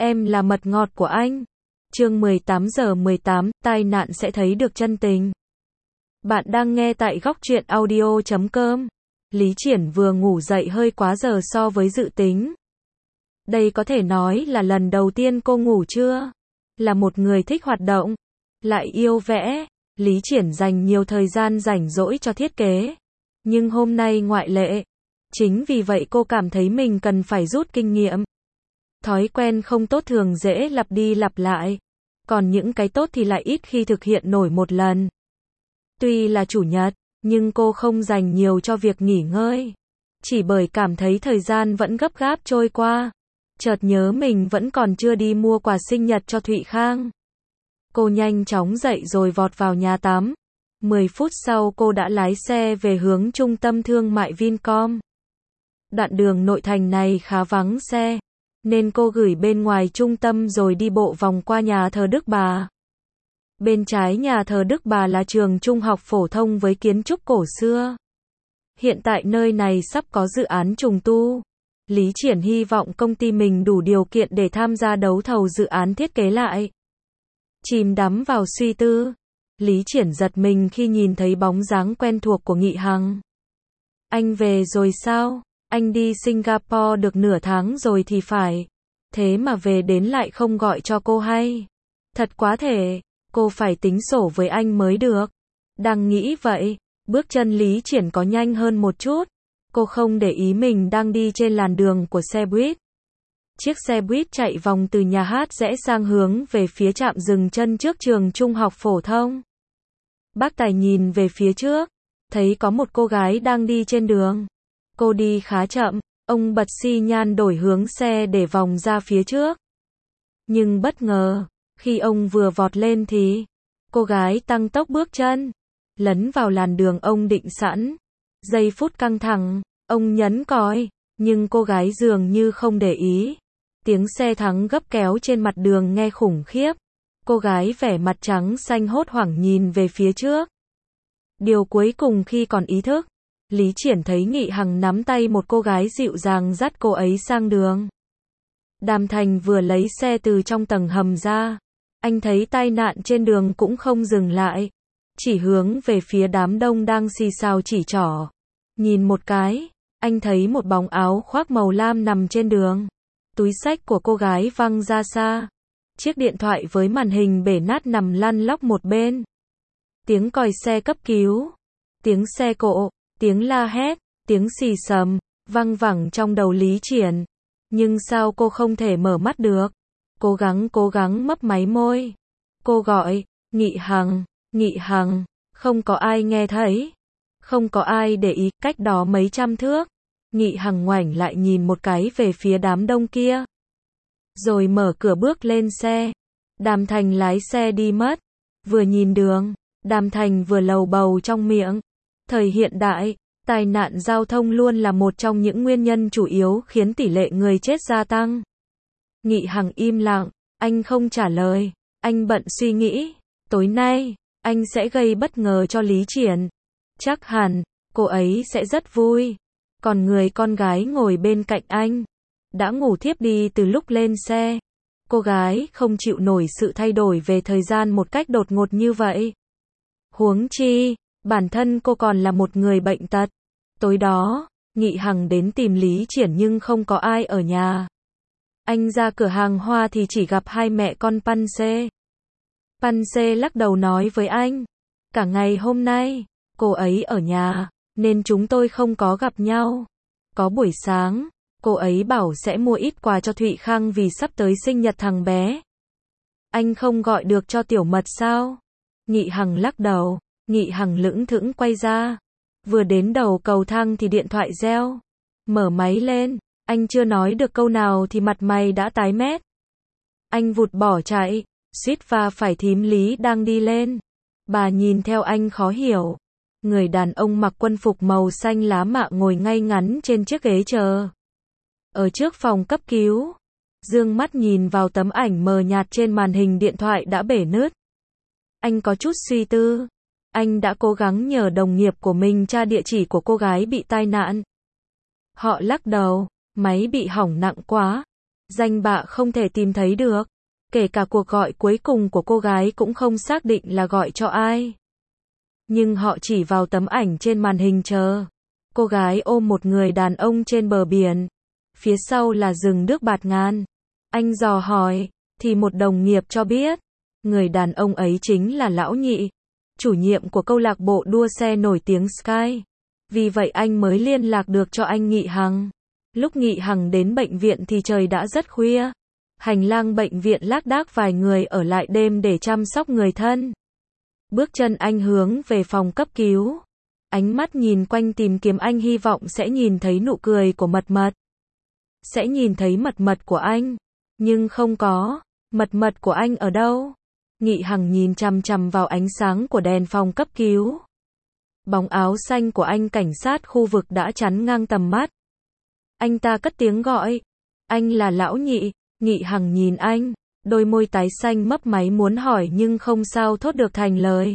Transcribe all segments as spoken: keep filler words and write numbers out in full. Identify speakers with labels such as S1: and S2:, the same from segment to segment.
S1: em là mật ngọt của anh. Chương mười tám giờ mười tám, tai nạn sẽ thấy được chân tình. Bạn đang nghe tại góc truyện audio chấm com. Lý Triển vừa ngủ dậy hơi quá giờ so với dự tính. Đây có thể nói là lần đầu tiên cô ngủ trưa. Là một người thích hoạt động, lại yêu vẽ, Lý Triển dành nhiều thời gian rảnh rỗi cho thiết kế. Nhưng hôm nay ngoại lệ. Chính vì vậy cô cảm thấy mình cần phải rút kinh nghiệm. Thói quen không tốt thường dễ lặp đi lặp lại. Còn những cái tốt thì lại ít khi thực hiện nổi một lần. Tuy là chủ nhật, nhưng cô không dành nhiều cho việc nghỉ ngơi. Chỉ bởi cảm thấy thời gian vẫn gấp gáp trôi qua. Chợt nhớ mình vẫn còn chưa đi mua quà sinh nhật cho Thụy Khang. Cô nhanh chóng dậy rồi vọt vào nhà tắm. mười phút sau cô đã lái xe về hướng trung tâm thương mại Vincom. Đoạn đường nội thành này khá vắng xe, nên cô gửi bên ngoài trung tâm rồi đi bộ vòng qua nhà thờ Đức Bà. Bên trái nhà thờ Đức Bà là trường trung học phổ thông với kiến trúc cổ xưa. Hiện tại nơi này sắp có dự án trùng tu. Lý Triển hy vọng công ty mình đủ điều kiện để tham gia đấu thầu dự án thiết kế lại. Chìm đắm vào suy tư, Lý Triển giật mình khi nhìn thấy bóng dáng quen thuộc của Nghị Hằng. Anh về rồi sao? Anh đi Singapore được nửa tháng rồi thì phải. Thế mà về đến lại không gọi cho cô hay. Thật quá thể, cô phải tính sổ với anh mới được. Đang nghĩ vậy, bước chân Lý Triển có nhanh hơn một chút. Cô không để ý mình đang đi trên làn đường của xe buýt. Chiếc xe buýt chạy vòng từ nhà hát rẽ sang hướng về phía trạm dừng chân trước trường trung học phổ thông. Bác Tài nhìn về phía trước, thấy có một cô gái đang đi trên đường. Cô đi khá chậm, ông bật xi nhan đổi hướng xe để vòng ra phía trước. Nhưng bất ngờ, khi ông vừa vọt lên thì cô gái tăng tốc bước chân, lấn vào làn đường ông định sẵn. Giây phút căng thẳng, ông nhấn còi, nhưng cô gái dường như không để ý. Tiếng xe thắng gấp kéo trên mặt đường nghe khủng khiếp. Cô gái vẻ mặt trắng xanh hốt hoảng nhìn về phía trước. Điều cuối cùng khi còn ý thức, Lý Triển thấy Nghị Hằng nắm tay một cô gái dịu dàng dắt cô ấy sang đường. Đàm Thành vừa lấy xe từ trong tầng hầm ra. Anh thấy tai nạn trên đường cũng không dừng lại. Chỉ hướng về phía đám đông đang xì xào chỉ trỏ. Nhìn một cái, anh thấy một bóng áo khoác màu lam nằm trên đường. Túi xách của cô gái văng ra xa. Chiếc điện thoại với màn hình bể nát nằm lăn lóc một bên. Tiếng còi xe cấp cứu, tiếng xe cộ, tiếng la hét, tiếng xì xầm, văng vẳng trong đầu Lý Triển. Nhưng sao cô không thể mở mắt được? Cố gắng cố gắng mấp máy môi. Cô gọi, Nghị Hằng, Nghị Hằng, không có ai nghe thấy. Không có ai để ý, cách đó mấy trăm thước. Nghị Hằng ngoảnh lại nhìn một cái về phía đám đông kia. Rồi mở cửa bước lên xe. Đàm Thành lái xe đi mất. Vừa nhìn đường, Đàm Thành vừa lầu bầu trong miệng. Thời hiện đại, tai nạn giao thông luôn là một trong những nguyên nhân chủ yếu khiến tỷ lệ người chết gia tăng. Nghị Hằng im lặng, anh không trả lời. Anh bận suy nghĩ. Tối nay, anh sẽ gây bất ngờ cho Lý Triển. Chắc hẳn, cô ấy sẽ rất vui. Còn người con gái ngồi bên cạnh anh đã ngủ thiếp đi từ lúc lên xe. Cô gái không chịu nổi sự thay đổi về thời gian một cách đột ngột như vậy. Huống chi, bản thân cô còn là một người bệnh tật. Tối đó, Nghị Hằng đến tìm Lý Triển nhưng không có ai ở nhà. Anh ra cửa hàng hoa thì chỉ gặp hai mẹ con Pansy. Pansy lắc đầu nói với anh, cả ngày hôm nay, cô ấy ở nhà, nên chúng tôi không có gặp nhau. Có buổi sáng, cô ấy bảo sẽ mua ít quà cho Thụy Khang vì sắp tới sinh nhật thằng bé. Anh không gọi được cho Tiểu Mật sao? Nghị Hằng lắc đầu. Nghị Hằng lững thững quay ra. Vừa đến đầu cầu thang thì điện thoại reo. Mở máy lên, anh chưa nói được câu nào thì mặt mày đã tái mét. Anh vụt bỏ chạy, suýt va phải thím Lý đang đi lên. Bà nhìn theo anh khó hiểu. Người đàn ông mặc quân phục màu xanh lá mạ ngồi ngay ngắn trên chiếc ghế chờ. Ở trước phòng cấp cứu, dương mắt nhìn vào tấm ảnh mờ nhạt trên màn hình điện thoại đã bể nứt. Anh có chút suy tư. Anh đã cố gắng nhờ đồng nghiệp của mình tra địa chỉ của cô gái bị tai nạn. Họ lắc đầu, máy bị hỏng nặng quá. Danh bạ không thể tìm thấy được. Kể cả cuộc gọi cuối cùng của cô gái cũng không xác định là gọi cho ai. Nhưng họ chỉ vào tấm ảnh trên màn hình chờ. Cô gái ôm một người đàn ông trên bờ biển. Phía sau là rừng nước bạt ngàn. Anh dò hỏi, thì một đồng nghiệp cho biết, người đàn ông ấy chính là Lão Nhị, chủ nhiệm của câu lạc bộ đua xe nổi tiếng Sky. Vì vậy anh mới liên lạc được cho anh Nghị Hằng. Lúc Nghị Hằng đến bệnh viện thì trời đã rất khuya. Hành lang bệnh viện lác đác vài người ở lại đêm để chăm sóc người thân. Bước chân anh hướng về phòng cấp cứu. Ánh mắt nhìn quanh tìm kiếm, anh hy vọng sẽ nhìn thấy nụ cười của Mật Mật. Sẽ nhìn thấy Mật Mật của anh. Nhưng không có. Mật Mật của anh ở đâu? Nghị Hằng nhìn chằm chằm vào ánh sáng của đèn phòng cấp cứu. Bóng áo xanh của anh cảnh sát khu vực đã chắn ngang tầm mắt. Anh ta cất tiếng gọi. Anh là Lão Nhị. Nghị Hằng nhìn anh. Đôi môi tái xanh mấp máy muốn hỏi nhưng không sao thốt được thành lời.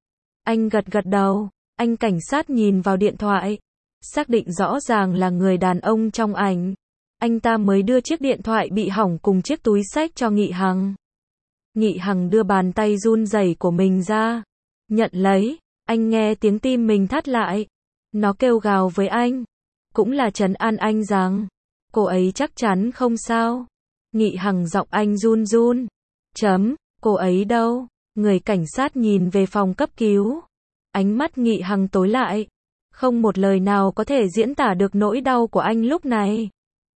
S1: Anh gật gật đầu. Anh cảnh sát nhìn vào điện thoại. Xác định rõ ràng là người đàn ông trong ảnh. Anh ta mới đưa chiếc điện thoại bị hỏng cùng chiếc túi xách cho Nghị Hằng. Nghị Hằng đưa bàn tay run rẩy của mình ra. Nhận lấy. Anh nghe tiếng tim mình thắt lại. Nó kêu gào với anh. Cũng là trấn an anh rằng cô ấy chắc chắn không sao. Nghị Hằng giọng anh run run. Chấm, cô ấy đâu? Người cảnh sát nhìn về phòng cấp cứu. Ánh mắt Nghị Hằng tối lại. Không một lời nào có thể diễn tả được nỗi đau của anh lúc này.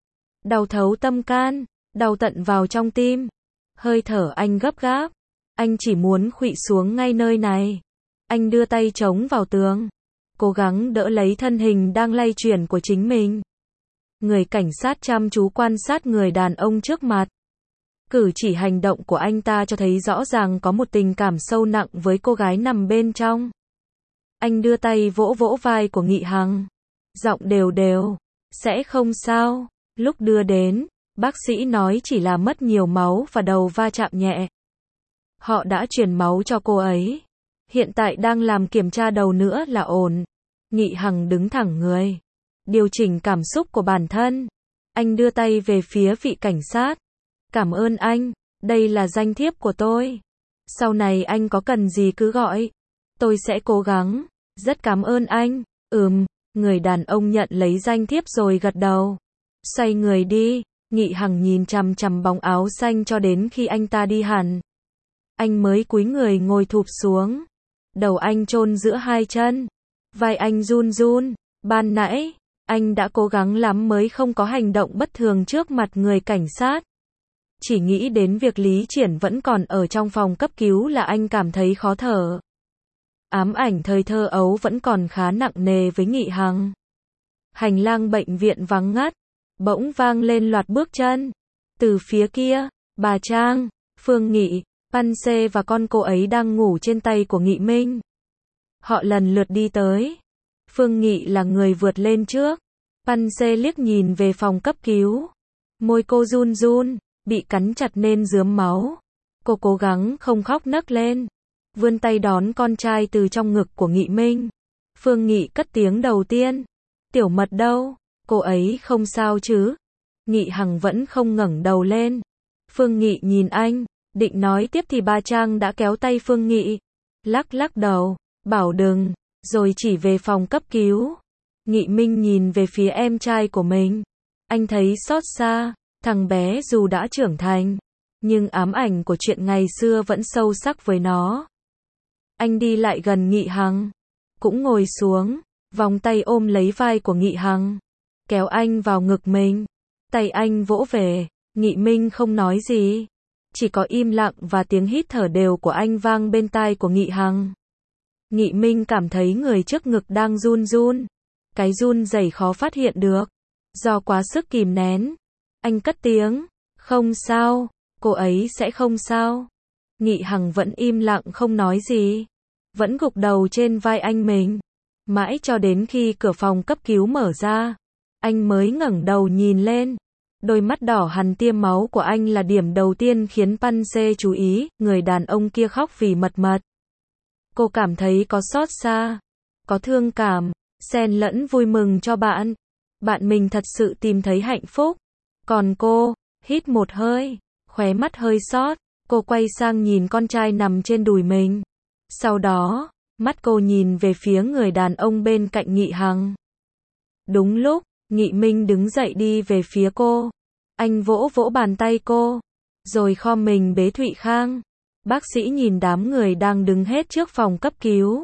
S1: Đau thấu tâm can, đau tận vào trong tim. Hơi thở anh gấp gáp. Anh chỉ muốn khuỵu xuống ngay nơi này. Anh đưa tay chống vào tường. Cố gắng đỡ lấy thân hình đang lay chuyển của chính mình. Người cảnh sát chăm chú quan sát người đàn ông trước mặt. Cử chỉ hành động của anh ta cho thấy rõ ràng có một tình cảm sâu nặng với cô gái nằm bên trong. Anh đưa tay vỗ vỗ vai của Nghị Hằng. Giọng đều đều. Sẽ không sao. Lúc đưa đến, bác sĩ nói chỉ là mất nhiều máu và đầu va chạm nhẹ. Họ đã truyền máu cho cô ấy. Hiện tại đang làm kiểm tra đầu nữa là ổn. Nghị Hằng đứng thẳng người. Điều chỉnh cảm xúc của bản thân. Anh đưa tay về phía vị cảnh sát. Cảm ơn anh. Đây là danh thiếp của tôi. Sau này anh có cần gì cứ gọi. Tôi sẽ cố gắng. Rất cảm ơn anh. Ừm. Người đàn ông nhận lấy danh thiếp rồi gật đầu. Xoay người đi. Nghị Hằng nhìn chằm chằm bóng áo xanh cho đến khi anh ta đi hẳn. Anh mới cúi người ngồi thụp xuống. Đầu anh chôn giữa hai chân. Vai anh run run. Ban nãy, anh đã cố gắng lắm mới không có hành động bất thường trước mặt người cảnh sát. Chỉ nghĩ đến việc Lý Triển vẫn còn ở trong phòng cấp cứu là anh cảm thấy khó thở. Ám ảnh thời thơ ấu vẫn còn khá nặng nề với Nghị Hằng. Hành lang bệnh viện vắng ngắt. Bỗng vang lên loạt bước chân. Từ phía kia, bà Trang, Phương Nghị, Pan Xê và con cô ấy đang ngủ trên tay của Nghị Minh. Họ lần lượt đi tới. Phương Nghị là người vượt lên trước. Pan Xê liếc nhìn về phòng cấp cứu. Môi cô run run, bị cắn chặt nên rướm máu. Cô cố gắng không khóc nấc lên. Vươn tay đón con trai từ trong ngực của Nghị Minh. Phương Nghị cất tiếng đầu tiên. Tiểu Mật đâu? Cô ấy không sao chứ? Nghị Hằng vẫn không ngẩng đầu lên. Phương Nghị nhìn anh, định nói tiếp thì bà Trang đã kéo tay Phương Nghị. Lắc lắc đầu, bảo đừng, rồi chỉ về phòng cấp cứu. Nghị Minh nhìn về phía em trai của mình. Anh thấy xót xa, thằng bé dù đã trưởng thành, nhưng ám ảnh của chuyện ngày xưa vẫn sâu sắc với nó. Anh đi lại gần Nghị Hằng, cũng ngồi xuống, vòng tay ôm lấy vai của Nghị Hằng, kéo anh vào ngực mình. Tay anh vỗ về, Nghị Minh không nói gì, chỉ có im lặng và tiếng hít thở đều của anh vang bên tai của Nghị Hằng. Nghị Minh cảm thấy người trước ngực đang run run, cái run rẩy khó phát hiện được, do quá sức kìm nén. Anh cất tiếng, không sao, cô ấy sẽ không sao. Nghị Hằng vẫn im lặng không nói gì, vẫn gục đầu trên vai anh mình. Mãi cho đến khi cửa phòng cấp cứu mở ra, anh mới ngẩng đầu nhìn lên. Đôi mắt đỏ hằn tiêm máu của anh là điểm đầu tiên khiến Pan Xê chú ý, người đàn ông kia khóc vì Mật Mật. Cô cảm thấy có xót xa, có thương cảm, xen lẫn vui mừng cho bạn. Bạn mình thật sự tìm thấy hạnh phúc. Còn cô, hít một hơi, khóe mắt hơi xót, cô quay sang nhìn con trai nằm trên đùi mình. Sau đó, mắt cô nhìn về phía người đàn ông bên cạnh Nghị Hằng. Đúng lúc, Nghị Minh đứng dậy đi về phía cô. Anh vỗ vỗ bàn tay cô, rồi khom mình bế Thụy Khang. Bác sĩ nhìn đám người đang đứng hết trước phòng cấp cứu.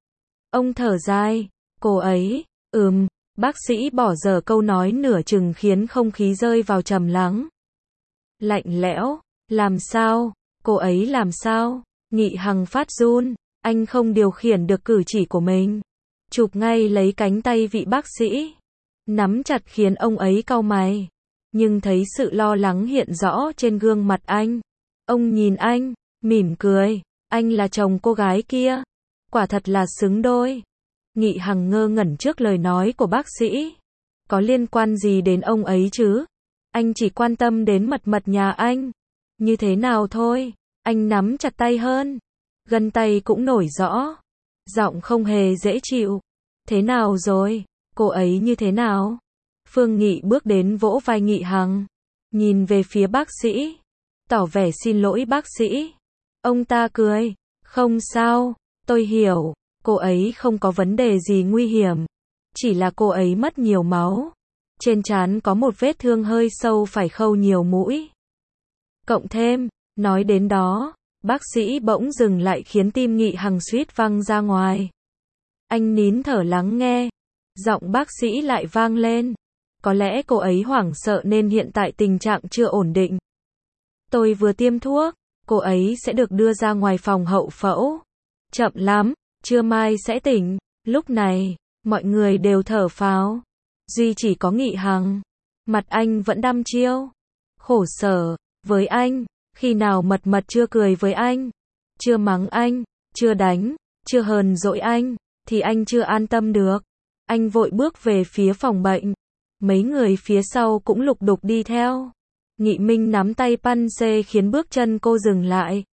S1: Ông thở dài, cô ấy, ừm, bác sĩ bỏ dở câu nói nửa chừng khiến không khí rơi vào trầm lắng. Lạnh lẽo, làm sao, cô ấy làm sao, Nghị Hằng phát run, anh không điều khiển được cử chỉ của mình. Chụp ngay lấy cánh tay vị bác sĩ, nắm chặt khiến ông ấy cau mày. Nhưng thấy sự lo lắng hiện rõ trên gương mặt anh. Ông nhìn anh, mỉm cười, anh là chồng cô gái kia. Quả thật là xứng đôi. Nghị Hằng ngơ ngẩn trước lời nói của bác sĩ. Có liên quan gì đến ông ấy chứ? Anh chỉ quan tâm đến mật mật nhà anh. Như thế nào thôi, anh nắm chặt tay hơn. Gân tay cũng nổi rõ. Giọng không hề dễ chịu. Thế nào rồi? Cô ấy như thế nào? Phương Nghị bước đến vỗ vai Nghị Hằng. Nhìn về phía bác sĩ. Tỏ vẻ xin lỗi bác sĩ. Ông ta cười. Không sao, tôi hiểu. Cô ấy không có vấn đề gì nguy hiểm. Chỉ là cô ấy mất nhiều máu. Trên trán có một vết thương hơi sâu phải khâu nhiều mũi. Cộng thêm, nói đến đó, bác sĩ bỗng dừng lại khiến tim Nghị Hằng suýt văng ra ngoài. Anh nín thở lắng nghe. Giọng bác sĩ lại vang lên. Có lẽ cô ấy hoảng sợ nên hiện tại tình trạng chưa ổn định. Tôi vừa tiêm thuốc, cô ấy sẽ được đưa ra ngoài phòng hậu phẫu. Chậm lắm, trưa mai sẽ tỉnh. Lúc này, mọi người đều thở phào. Duy chỉ có Nghị Hằng. Mặt anh vẫn đăm chiêu. Khổ sở, với anh, khi nào mật mật chưa cười với anh, chưa mắng anh, chưa đánh, chưa hờn dỗi anh, thì anh chưa an tâm được. Anh vội bước về phía phòng bệnh. Mấy người phía sau cũng lục đục đi theo. Nghị Minh nắm tay Pan Xê khiến bước chân cô dừng lại.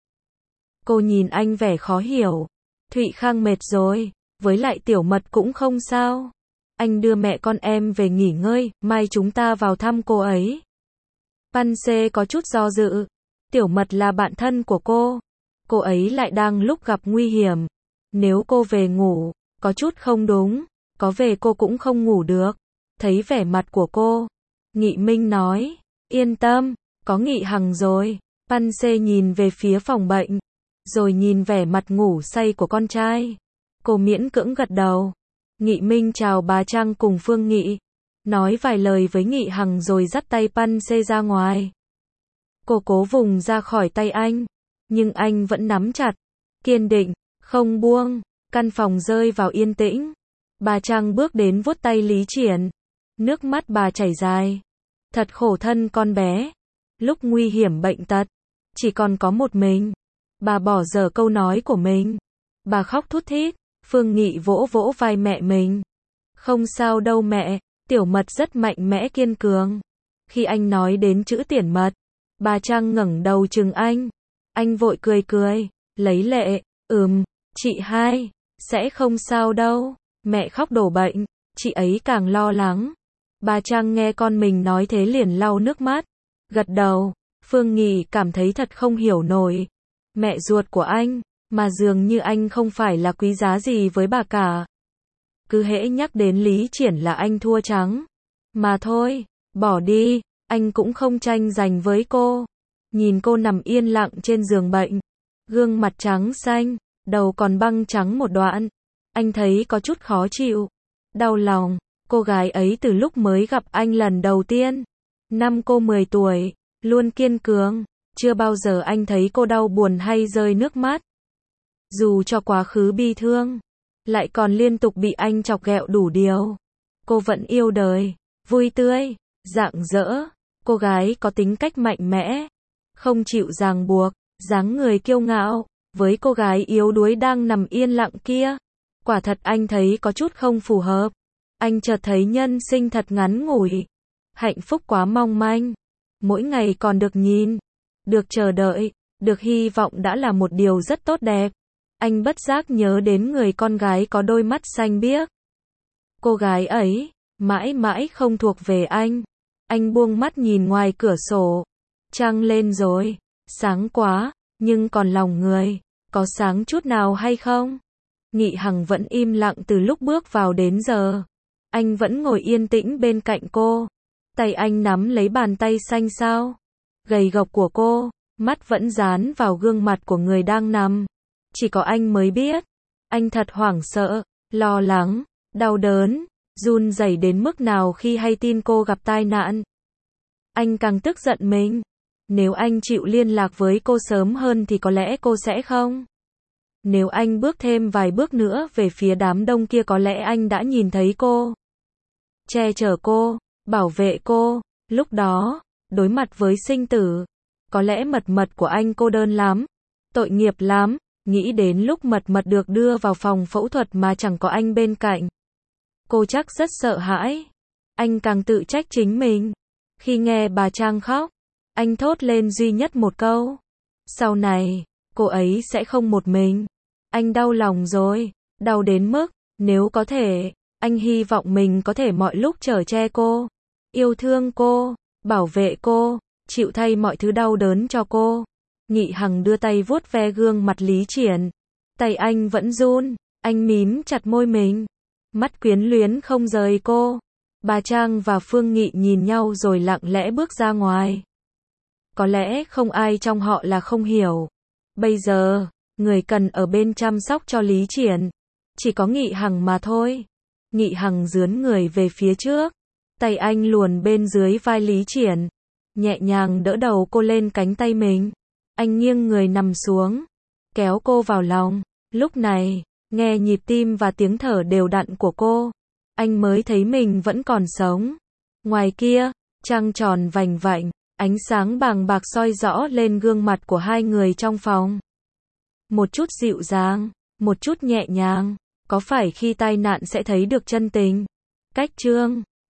S1: Cô nhìn anh vẻ khó hiểu. Thụy Khang mệt rồi, với lại Tiểu Mật cũng không sao. Anh đưa mẹ con em về nghỉ ngơi, mai chúng ta vào thăm cô ấy. Pan Xê có chút do dự. Tiểu Mật là bạn thân của cô. Cô ấy lại đang lúc gặp nguy hiểm. Nếu cô về ngủ, có chút không đúng. Có về cô cũng không ngủ được. Thấy vẻ mặt của cô, Nghị Minh nói, yên tâm, có Nghị Hằng rồi. Pan Xê nhìn về phía phòng bệnh, rồi nhìn vẻ mặt ngủ say của con trai. Cô miễn cưỡng gật đầu. Nghị Minh chào bà Trang cùng Phương Nghị, nói vài lời với Nghị Hằng rồi dắt tay Pan Xê ra ngoài. Cô cố vùng ra khỏi tay anh, nhưng anh vẫn nắm chặt, kiên định, không buông. Căn phòng rơi vào yên tĩnh. Bà Trang bước đến vuốt tay Lý Triển. Nước mắt bà chảy dài. Thật khổ thân con bé. Lúc nguy hiểm bệnh tật, chỉ còn có một mình. Bà bỏ dở câu nói của mình. Bà khóc thút thít. Phương Nghị vỗ vỗ vai mẹ mình. Không sao đâu mẹ, Tiểu Mật rất mạnh mẽ kiên cường. Khi anh nói đến chữ Tiểu Mật, bà Trang ngẩng đầu chừng anh. Anh vội cười cười, lấy lệ, ừm, chị hai, sẽ không sao đâu. Mẹ khóc đổ bệnh, chị ấy càng lo lắng. Bà Trang nghe con mình nói thế liền lau nước mắt, gật đầu. Phương Nghị cảm thấy thật không hiểu nổi. Mẹ ruột của anh, mà dường như anh không phải là quý giá gì với bà cả. Cứ hễ nhắc đến Lý Triển là anh thua trắng. Mà thôi, bỏ đi, anh cũng không tranh giành với cô. Nhìn cô nằm yên lặng trên giường bệnh, gương mặt trắng xanh, đầu còn băng trắng một đoạn. Anh thấy có chút khó chịu, đau lòng. Cô gái ấy từ lúc mới gặp anh lần đầu tiên, năm cô mười tuổi, luôn kiên cường. Chưa bao giờ anh thấy cô đau buồn hay rơi nước mắt. Dù cho quá khứ bi thương, lại còn liên tục bị anh chọc ghẹo đủ điều. Cô vẫn yêu đời, vui tươi, rạng rỡ. Cô gái có tính cách mạnh mẽ, không chịu ràng buộc, dáng người kiêu ngạo. Với cô gái yếu đuối đang nằm yên lặng kia, quả thật anh thấy có chút không phù hợp. Anh chợt thấy nhân sinh thật ngắn ngủi. Hạnh phúc quá mong manh. Mỗi ngày còn được nhìn, được chờ đợi, được hy vọng đã là một điều rất tốt đẹp. Anh bất giác nhớ đến người con gái có đôi mắt xanh biếc. Cô gái ấy, mãi mãi không thuộc về anh. Anh buông mắt nhìn ngoài cửa sổ. Trăng lên rồi, sáng quá, nhưng còn lòng người, có sáng chút nào hay không? Nghị Hằng vẫn im lặng từ lúc bước vào đến giờ. Anh vẫn ngồi yên tĩnh bên cạnh cô. Tay anh nắm lấy bàn tay xanh xao, gầy gộc của cô, mắt vẫn dán vào gương mặt của người đang nằm. Chỉ có anh mới biết. Anh thật hoảng sợ, lo lắng, đau đớn, run rẩy đến mức nào khi hay tin cô gặp tai nạn. Anh càng tức giận mình. Nếu anh chịu liên lạc với cô sớm hơn thì có lẽ cô sẽ không. Nếu anh bước thêm vài bước nữa về phía đám đông kia có lẽ anh đã nhìn thấy cô. Che chở cô, bảo vệ cô. Lúc đó, đối mặt với sinh tử, có lẽ mật mật của anh cô đơn lắm, tội nghiệp lắm. Nghĩ đến lúc mật mật được đưa vào phòng phẫu thuật mà chẳng có anh bên cạnh. Cô chắc rất sợ hãi. Anh càng tự trách chính mình. Khi nghe bà Trang khóc, anh thốt lên duy nhất một câu. Sau này, cô ấy sẽ không một mình. Anh đau lòng rồi, đau đến mức, nếu có thể, anh hy vọng mình có thể mọi lúc chở che cô, yêu thương cô, bảo vệ cô, chịu thay mọi thứ đau đớn cho cô. Nghị Hằng đưa tay vuốt ve gương mặt Lý Triển. Tay anh vẫn run, anh mím chặt môi mình. Mắt quyến luyến không rời cô. Bà Trang và Phương Nghị nhìn nhau rồi lặng lẽ bước ra ngoài. Có lẽ không ai trong họ là không hiểu. Bây giờ, người cần ở bên chăm sóc cho Lý Triển chỉ có Nghị Hằng mà thôi. Nghị Hằng dướn người về phía trước. Tay anh luồn bên dưới vai Lý Triển, nhẹ nhàng đỡ đầu cô lên cánh tay mình. Anh nghiêng người nằm xuống, kéo cô vào lòng. Lúc này, nghe nhịp tim và tiếng thở đều đặn của cô, anh mới thấy mình vẫn còn sống. Ngoài kia, trăng tròn vành vạnh, ánh sáng bàng bạc soi rõ lên gương mặt của hai người trong phòng. Một chút dịu dàng, một chút nhẹ nhàng. Có phải khi tai nạn sẽ thấy được chân tình? Cách chương